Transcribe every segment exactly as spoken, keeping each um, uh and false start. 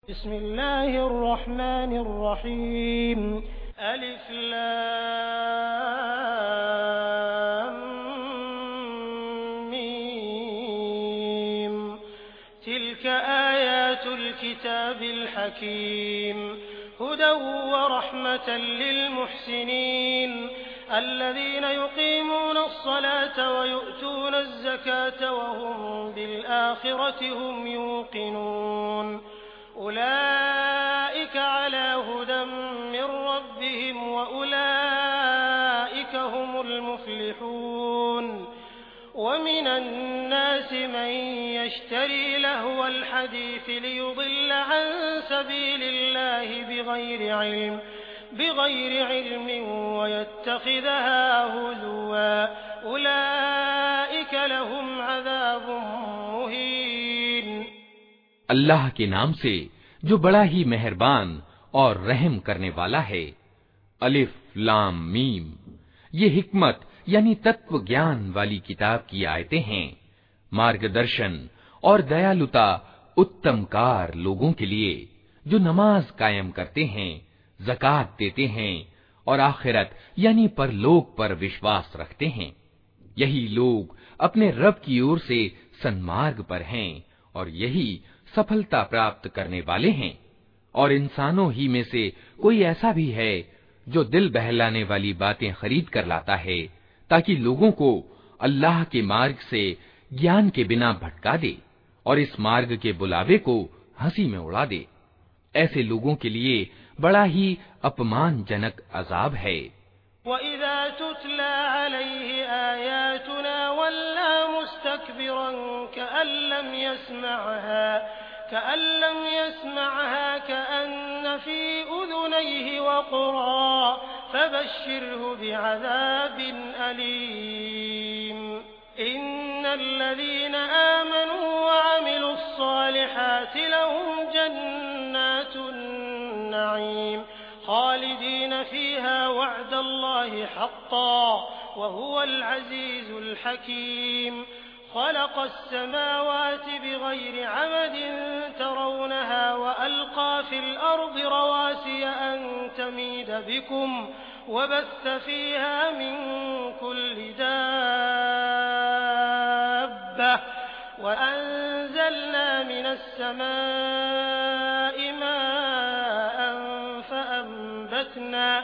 बिस्मिल्लाहिर्रहमानिर्रहीम अलिफ लाम मीम तिल्क आयातुल किताबिल हकीम हुदन व रहमतन लिल मुहसिनीन الذين يقيمون الصلاة ويؤتون الزكاة وهم بالآخرة هم يوقنون أولئك على هدى من ربهم وأولئك هم المفلحون ومن الناس من يشتري لهو الحديث ليضل عن سبيل الله بغير علم بغير علم ويتخذها هزوا أولئك لهم عذاب مهين। अल्लाह के नाम से जो बड़ा ही मेहरबान और रहम करने वाला है। अलिफ लाम मीम, ये हिकमत यानी तत्व ज्ञान वाली किताब की आयतें हैं। मार्गदर्शन और दयालुता उत्तमकार लोगों के लिए जो नमाज कायम करते हैं, ज़कात देते हैं और आखिरत यानी परलोक पर विश्वास रखते हैं। यही लोग अपने रब की ओर से सन्मार्ग पर हैं और यही सफलता प्राप्त करने वाले हैं। और इंसानों ही में से कोई ऐसा भी है जो दिल बहलाने वाली बातें खरीद कर लाता है ताकि लोगों को अल्लाह के मार्ग से ज्ञान के बिना भटका दे और इस मार्ग के बुलावे को हंसी में उड़ा दे। ऐसे लोगों के लिए बड़ा ही अपमानजनक अजाब है। वइज़ा तुतला अलैहि आयातुना वल्ला मुस्तकबिरन कअन लम यस्मअहा कअन लम यस्मअहा कअन्न फी उज़ुनैहि वक़रा फबश्शिरहु बिअज़ाबिन अलीम। इन्नल्लज़ीना आमनू वअमिलुस्सालिहाति लहुम जन्नातुन नईम खालिदीन फीहा वअदल्लाहि हक़्क़न वहुवल अज़ीज़ुल हकीम। خلق السماوات بغير عمد ترونها وألقى في الأرض رواسي أن تميد بكم وبث فيها من كل دابة وأنزلنا من السماء ماء فأنبتنا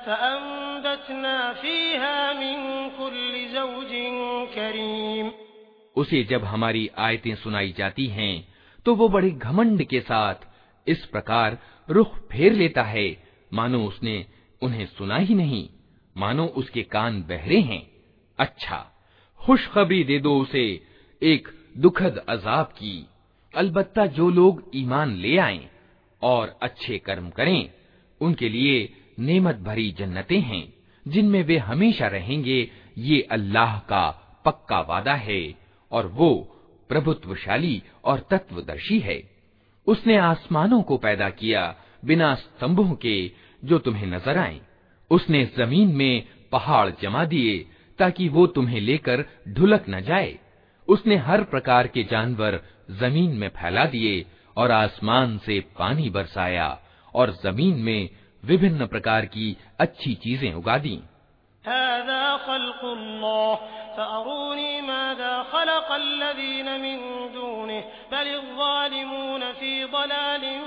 فأنبتنا فيها من كل زوج كريم। उसे जब हमारी आयतें सुनाई जाती हैं तो वो बड़े घमंड के साथ इस प्रकार रुख फेर लेता है मानो उसने उन्हें सुना ही नहीं, मानो उसके कान बहरे हैं। अच्छा, खुशखबरी दे दो उसे एक दुखद अजाब की। अलबत्ता जो लोग ईमान ले आएं और अच्छे कर्म करें उनके लिए नेमत भरी जन्नतें हैं जिनमें वे हमेशा रहेंगे। ये अल्लाह का पक्का वादा है और वो प्रभुत्वशाली और तत्वदर्शी है। उसने आसमानों को पैदा किया बिना स्तंभों के जो तुम्हें नजर आएं। उसने जमीन में पहाड़ जमा दिए ताकि वो तुम्हें लेकर ढुलक न जाए। उसने हर प्रकार के जानवर जमीन में फैला दिए और आसमान से पानी बरसाया और जमीन में विभिन्न प्रकार की अच्छी चीजें उगा दी। हाज़ा ख़ल्क़ुल्लाह फ़अरूनी माज़ा ख़लक़ल्लज़ीन मिन दूनिहि बलिज़्ज़ालिमून फ़ी ज़लालिन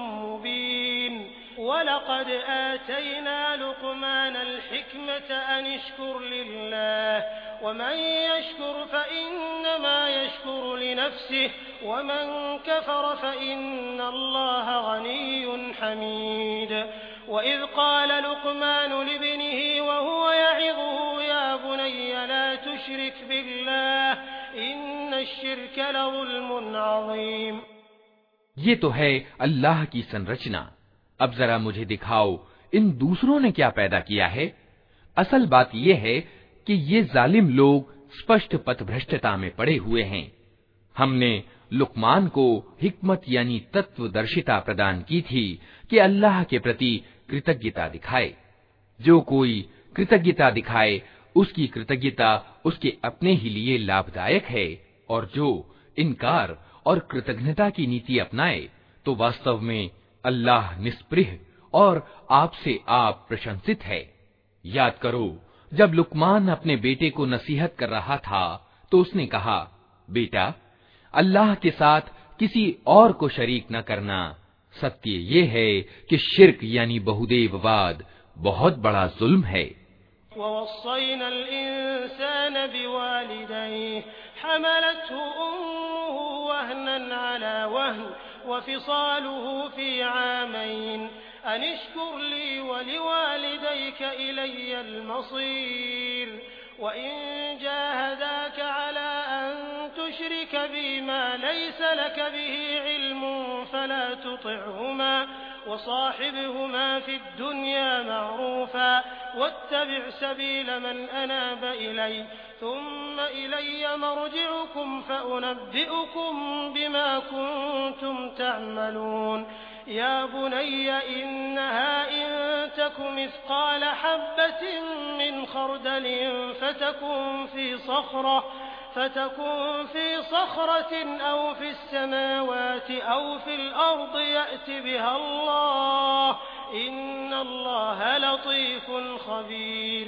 मुबीन। वलक़द आतैना लुक़मानल हिक्मत अन इश्कुर लिल्लाह वमन यश्कुर फ़इन्नमा यश्कुरु लिनफ़्सिहि वमन कफ़र फ़इन्नल्लाह गनिय्युन हमीद। वइज़ क़ाल लुक़मान लिब्निहि वहुव यዒज़ुहु या बुनय्य ला तुश्रिक बिल्लाह इन्नश्शिर्क लज़ुल्मुन अज़ीम। ये तो है अल्लाह की संरचना। अब जरा मुझे दिखाओ इन दूसरों ने क्या पैदा किया है। असल बात यह है कि ये जालिम लोग स्पष्ट पथभ्रष्टता में पड़े हुए हैं। हमने लुकमान को हिकमत यानी तत्वदर्शिता प्रदान की थी कि अल्लाह के प्रति कृतज्ञता दिखाए। जो कोई कृतज्ञता दिखाए उसकी कृतज्ञता उसके अपने ही लिए लाभदायक है और जो इनकार और कृतज्ञता की नीति अपनाए तो वास्तव में अल्लाह निस्पृह और आपसे आप प्रशंसित है। याद करो, जब लुकमान अपने बेटे को नसीहत कर रहा था तो उसने कहा, बेटा, अल्लाह के साथ किसी और को शरीक न करना। सत्य ये है कि शिर्क यानी बहुदेववाद बहुत बड़ा जुल्म है। ववस्सैनल इंसान बिवालिदैहि हमलतहु उम्मुहु वहनन अला वहन वफिसालुहु फी आमैन अन इश्कुर ली वलिवालिदैक इलय्यल मसीर वइन जाहदाक अला अन तुश्रिक बिमा लैस लक बिही इल्मुन फला तुतिअहुमा वसाहिबहुमा फिद्दुन्या मअरूफा वत्तबिअ सबील मन अनाब इलैय थुम्म इलय्य मर्जिउकुम फउनब्बिउकुम बिमा कुंतुम तअमलून या बुनय्य इन्नहा इन तक मिस्काल हब्बतिन मिन खर्दलिन फतकुन फी सखरह فتكون في صخرة أو في السماوات أو في الأرض يأت بها الله إن الله لطيف خبيर।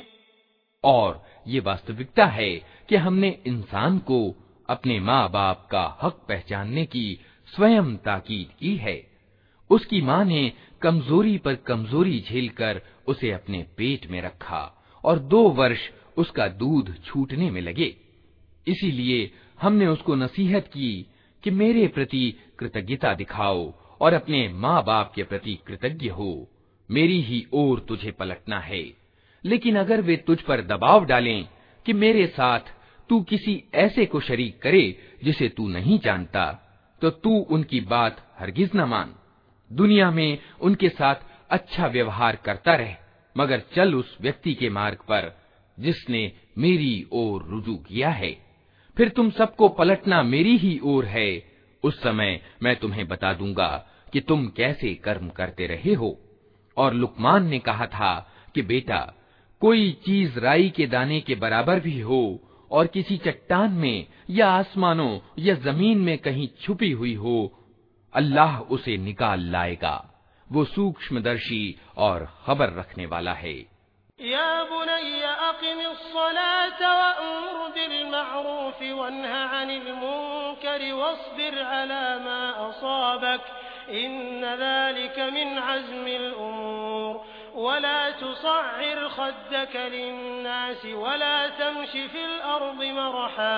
और ये वास्तविकता है कि हमने इंसान को अपने माँ बाप का हक पहचानने की स्वयं ताकीद की है। उसकी माँ ने कमजोरी पर कमजोरी झेलकर उसे अपने पेट में रखा और दो वर्ष उसका दूध छूटने में लगे। इसीलिए हमने उसको नसीहत की कि मेरे प्रति कृतज्ञता दिखाओ और अपने माँ बाप के प्रति कृतज्ञ हो, मेरी ही ओर तुझे पलटना है। लेकिन अगर वे तुझ पर दबाव डालें कि मेरे साथ तू किसी ऐसे को शरीक करे जिसे तू नहीं जानता, तो तू उनकी बात हरगिज न मान। दुनिया में उनके साथ अच्छा व्यवहार करता रह, मगर चल उस व्यक्ति के मार्ग पर जिसने मेरी ओर रुजू किया है। फिर तुम सबको पलटना मेरी ही ओर है। उस समय मैं तुम्हें बता दूंगा कि तुम कैसे कर्म करते रहे हो। और लुकमान ने कहा था कि बेटा, कोई चीज राई के दाने के बराबर भी हो और किसी चट्टान में या आसमानों या जमीन में कहीं छुपी हुई हो, अल्लाह उसे निकाल लाएगा। वो सूक्ष्मदर्शी और खबर रखने वाला है। या बुनय्य अक़िमिस्सलात वअमुर बिलमअरूफ वन्हा अनिल मुनकर वस्बिर अला मा असाबक इन्न ज़ालिक मिन अज़्मिल उमूर वला तुसअ्इर खद्दक लिन्नास वला तमशि फिल अर्दि मरहा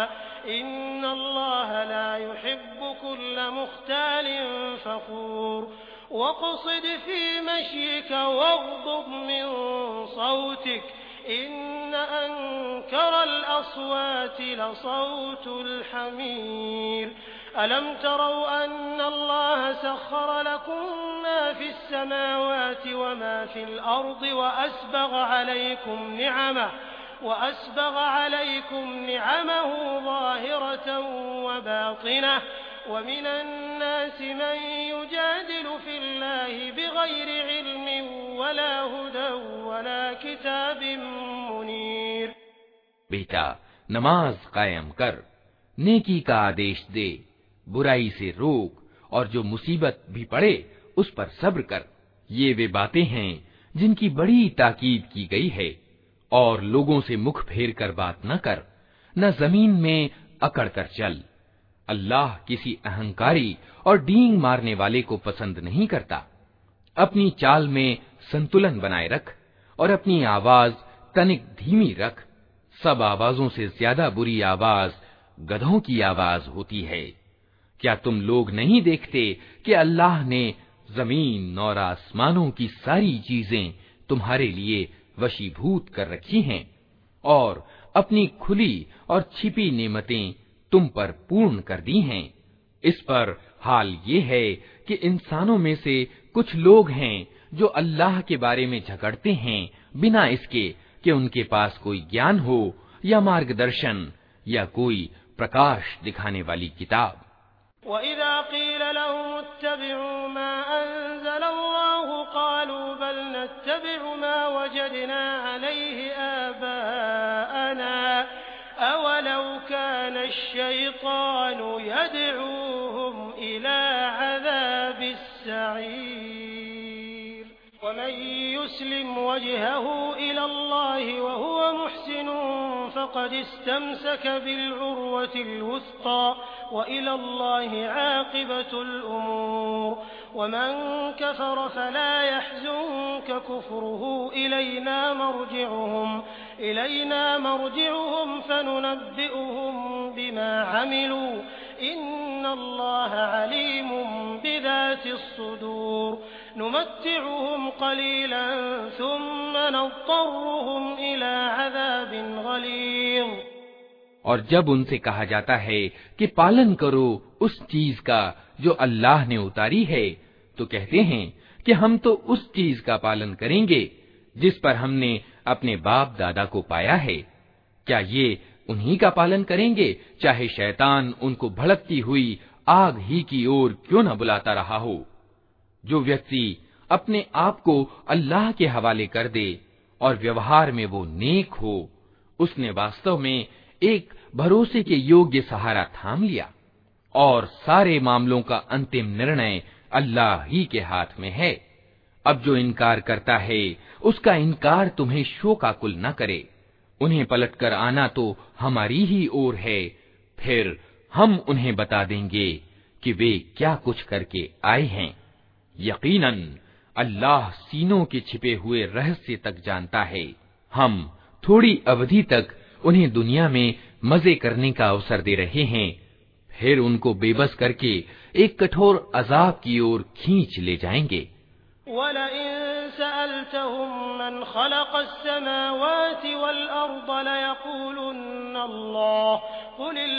इन्नल्लाह ला युहिब्बु कुल्ल मुख्तालिन फखूर वक़्सिद फ़ी मश्यिक वग़्ضुब मिन सौतिक इन्न अंकरल अस्वाति लसौतुल हमीर अलम तरौ अन्नल्लाह सख़्ख़र लकुम मा फ़िस समावाति वमा फ़िल अर्दि वअस्बग़ अलैकुम निअमह वअस्बग़ अलैकुम निअमहु ज़ाहिरतन वबातिनह वमिनन नासि मन युजादिलु फ़िल्लाहि बिग़ैरि इल्मिन वला हुदन वला किताबिन मुनीर। बेटा, नमाज कायम कर, नेकी का आदेश दे, बुराई से रोक और जो मुसीबत भी पड़े उस पर सब्र कर। ये वे बातें हैं जिनकी बड़ी ताकीद की गई है। और लोगों से मुख फेर कर बात न कर, न जमीन में अकड़ कर चल। अल्लाह किसी अहंकारी और डींग मारने वाले को पसंद नहीं करता। अपनी चाल में संतुलन बनाए रख और अपनी आवाज तनिक धीमी रख। सब आवाजों से ज्यादा बुरी आवाज गधों की आवाज होती है। क्या तुम लोग नहीं देखते कि अल्लाह ने जमीन और आसमानों की सारी चीजें तुम्हारे लिए वशीभूत कर रखी हैं और अपनी खुली और छिपी नेमतें तुम पर पूर्ण कर दी हैं। इस पर हाल ये है कि इंसानों में से कुछ लोग हैं जो अल्लाह के बारे में झगड़ते हैं बिना इसके कि उनके पास कोई ज्ञान हो या मार्गदर्शन या कोई प्रकाश दिखाने वाली किताब। वइज़ा क़ील लहुम इत्तबि'ू मा अंज़लल्लाहु क़ालू बल नत्तबि'ु मा वजदना अलैहि आबाअना अवलौ काना अश-शैतानु यद'ूहुम इला अज़ाबिस السعير ومن يسلم وجهه إلى الله وهو محسن فقد استمسك بالعروة الوثقى وإلى الله عاقبة الأمور ومن كفر فلا يحزنك كفره إلينا مرجعهم إلينا مرجعهم فننبئهم بما عملوا إن الله عليم بذات الصدور نمتعهم قليلا ثم نضطرهم إلى عذاب غليظ। और जब उनसे कहा जाता है कि पालन करो उस चीज का जो अल्लाह ने उतारी है, तो कहते हैं कि हम तो उस चीज का पालन करेंगे जिस पर हमने अपने बाप दादा को पाया है। क्या ये उन्हीं का पालन करेंगे, चाहे शैतान उनको भड़कती हुई आग ही की ओर क्यों न बुलाता रहा हो। जो व्यक्ति अपने आप को अल्लाह के हवाले कर दे और व्यवहार में वो नेक हो, उसने वास्तव में एक भरोसे के योग्य सहारा थाम लिया और सारे मामलों का अंतिम निर्णय अल्लाह ही के हाथ में है। अब जो इनकार करता है उसका इनकार तुम्हें शोकाकुल न करे। उन्हें पलटकर आना तो हमारी ही ओर है, फिर हम उन्हें बता देंगे कि वे क्या कुछ करके आए हैं। यकीनन अल्लाह सीनों के छिपे हुए रहस्य तक जानता है। हम थोड़ी अवधि तक उन्हें दुनिया में मजे करने का अवसर दे रहे हैं, फिर उनको बेबस करके एक कठोर अजाब की ओर खींच ले जाएंगे। वलइन सअल्तहुम मन खलक़स समावाति वल अर्द लयक़ूलुन्न अल्लाह क़ुलिल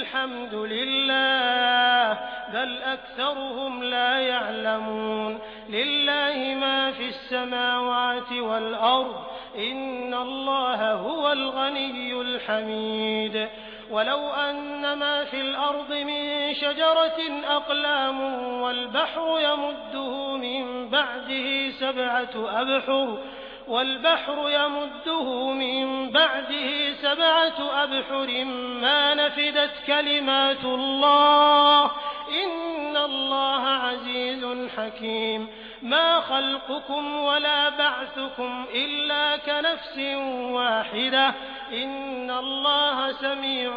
हम्दुलिल्लाह बल अक्सरुहुम ला यअलमून लिल्लाहि मा फिस समावाति वल अर्द इन्नल्लाह हुवल गनिय्युल हमीद वलौ अन्न मा फिल अर्द मिन शजरतिन अक़लाम वल बहरु यमुद्दुहु मिन बअदिही सबअतु अबहुर والبحر يمده من بعده سبعة أبحر ما نفدت كلمات الله إن الله عزيز حكيم ما خلقكم ولا بعثكم إلا كنفس واحدة إن الله سميع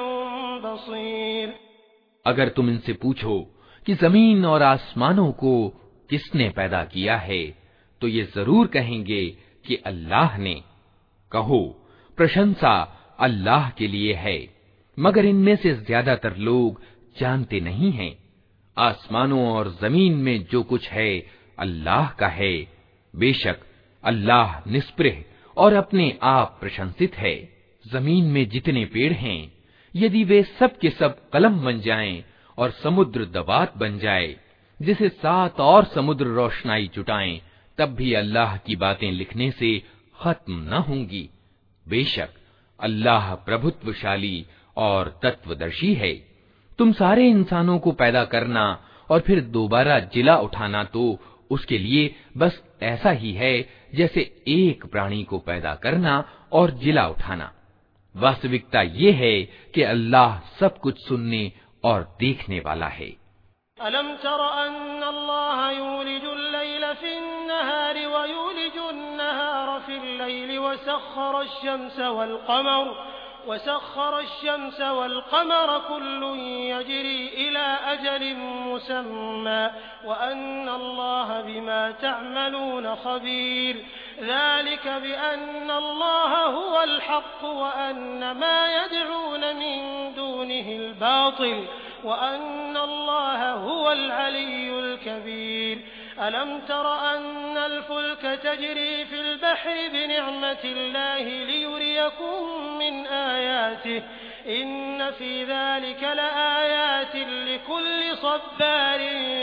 بصير। अगर तुम इनसे पूछो कि जमीन और आसमानों को किसने पैदा किया है, तो ये जरूर कहेंगे कि अल्लाह ने। कहो, प्रशंसा अल्लाह के लिए है, मगर इनमें से ज्यादातर लोग जानते नहीं हैं। आसमानों और जमीन में जो कुछ है अल्लाह का है। बेशक अल्लाह निष्प्रह और अपने आप प्रशंसित है। जमीन में जितने पेड़ हैं, यदि वे सब के सब कलम बन जाएं और समुद्र दबात बन जाए जिसे सात और समुद्र रोशनाई जुटाएं, तब भी अल्लाह की बातें लिखने से खत्म न होंगी। बेशक अल्लाह प्रभुत्वशाली और तत्वदर्शी है। तुम सारे इंसानों को पैदा करना और फिर दोबारा जिला उठाना तो उसके लिए बस ऐसा ही है जैसे एक प्राणी को पैदा करना और जिला उठाना। वास्तविकता ये है कि अल्लाह सब कुछ सुनने और देखने वाला है। अलम तर अन्ना अल्लाह यूलिजुल लैल फिन्नहार व यूलिजुन नहार फिल लैल व सख्खरश शम्स वल क़मर व सख्खरश शम्स वल क़मर कुल्लुन यजरी इला अजलिन मुसम्मा व अन्ना अल्लाह बिमा तअमलून खबीर ذلك بأن الله هو الحق وأن ما يدعون من دونه الباطل وأن الله هو العلي الكبير ألم تر أن الفلك تجري في البحر بنعمة الله ليريكم من آياته إن في ذلك لآيات لكل صبار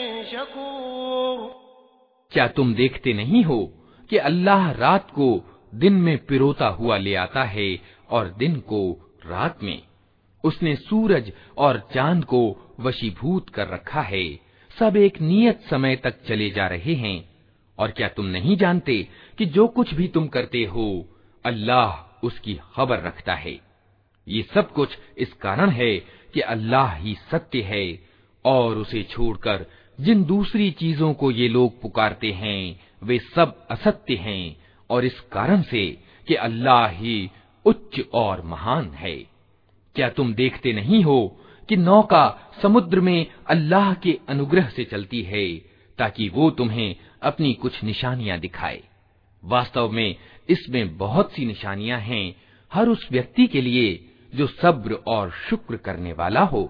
شكور। क्या तुम देखते नहीं हो कि अल्लाह रात को दिन में पिरोता हुआ ले आता है और दिन को रात में। उसने सूरज और चांद को वशीभूत कर रखा है। सब एक नियत समय तक चले जा रहे हैं। और क्या तुम नहीं जानते कि जो कुछ भी तुम करते हो अल्लाह उसकी खबर रखता है। ये सब कुछ इस कारण है कि अल्लाह ही सत्य है और उसे छोड़कर जिन दूसरी चीजों को ये लोग पुकारते हैं वे सब असत्य हैं, और इस कारण से कि अल्लाह ही उच्च और महान है। क्या तुम देखते नहीं हो कि नौका समुद्र में अल्लाह के अनुग्रह से चलती है ताकि वो तुम्हें अपनी कुछ निशानियां दिखाए। वास्तव में इसमें बहुत सी निशानियां हैं हर उस व्यक्ति के लिए जो सब्र और शुक्र करने वाला हो।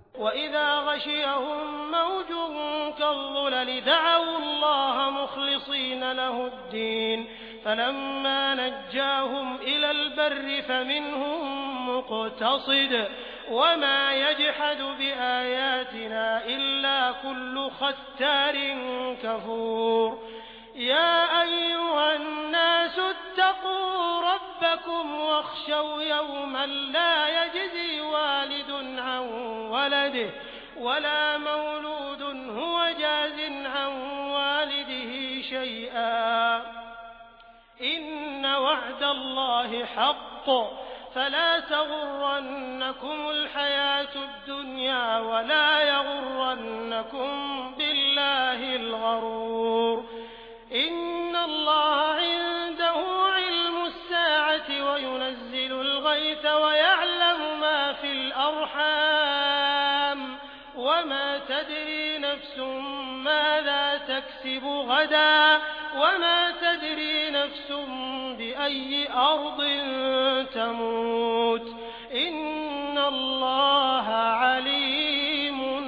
वमा यजहदु बिआयातिना इल्ला कुल्लु खत्तारिन कफूर। या अय्युहन्नासु इत्तक़ू रब्बकुम वख्शौ यौमन ला यजज़ी वालिदुन अन वलदिहि वला मौलूदुन हुवा जाज़िन अन वालिदिहि शैआ इन्न वअदल्लाहि हक़्क़ फला तग़ुर्रन्नकुमुल हयातुद दुन्या वला यग़ुर्रन्नकुम बिल्लाहिल गरूर। इन्नल्लाह इंदहु इल्मुस्साअति व युनज़्ज़िलुल गैथ व यअलमु मा फिल अर्हाम वमा तदरी नफ्सुम माज़ा तक्सिबु गदा वमा तदरी नफ्सुम बिअय्यि अर्दिन तमूत। इन्नल्लाह अलीमुन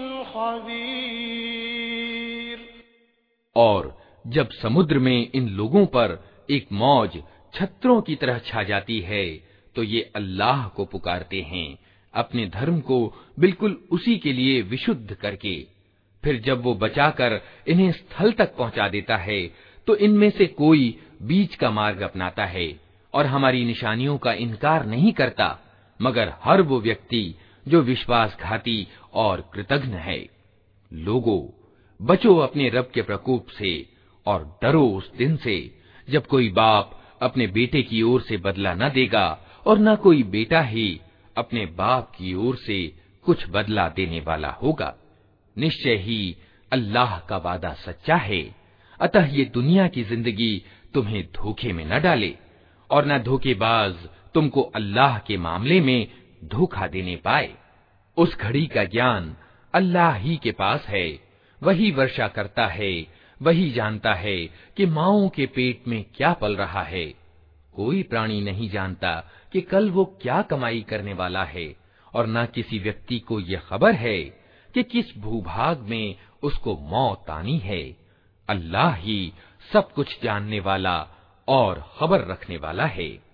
खबीर। और जब समुद्र में इन लोगों पर एक मौज छत्रों की तरह छा जाती है तो ये अल्लाह को पुकारते हैं अपने धर्म को बिल्कुल उसी के लिए विशुद्ध करके। फिर जब वो बचाकर इन्हें स्थल तक पहुंचा देता है तो इनमें से कोई बीच का मार्ग अपनाता है और हमारी निशानियों का इनकार नहीं करता, मगर हर वो व्यक्ति जो विश्वासघाती और कृतघ्न है। लोगों, बचो अपने रब के प्रकोप से और डरो उस दिन से जब कोई बाप अपने बेटे की ओर से बदला न देगा और न कोई बेटा ही अपने बाप की ओर से कुछ बदला देने वाला होगा। निश्चय ही अल्लाह का वादा सच्चा है, अतः ये दुनिया की जिंदगी तुम्हें धोखे में न डाले और न धोखेबाज तुमको अल्लाह के मामले में धोखा देने पाए। उस घड़ी का ज्ञान अल्लाह ही के पास है, वही वर्षा करता है, वही जानता है कि माओं के पेट में क्या पल रहा है। कोई प्राणी नहीं जानता कि कल वो क्या कमाई करने वाला है, और न किसी व्यक्ति को ये खबर है कि किस भूभाग में उसको मौत आनी है। अल्लाह ही सब कुछ जानने वाला और खबर रखने वाला है।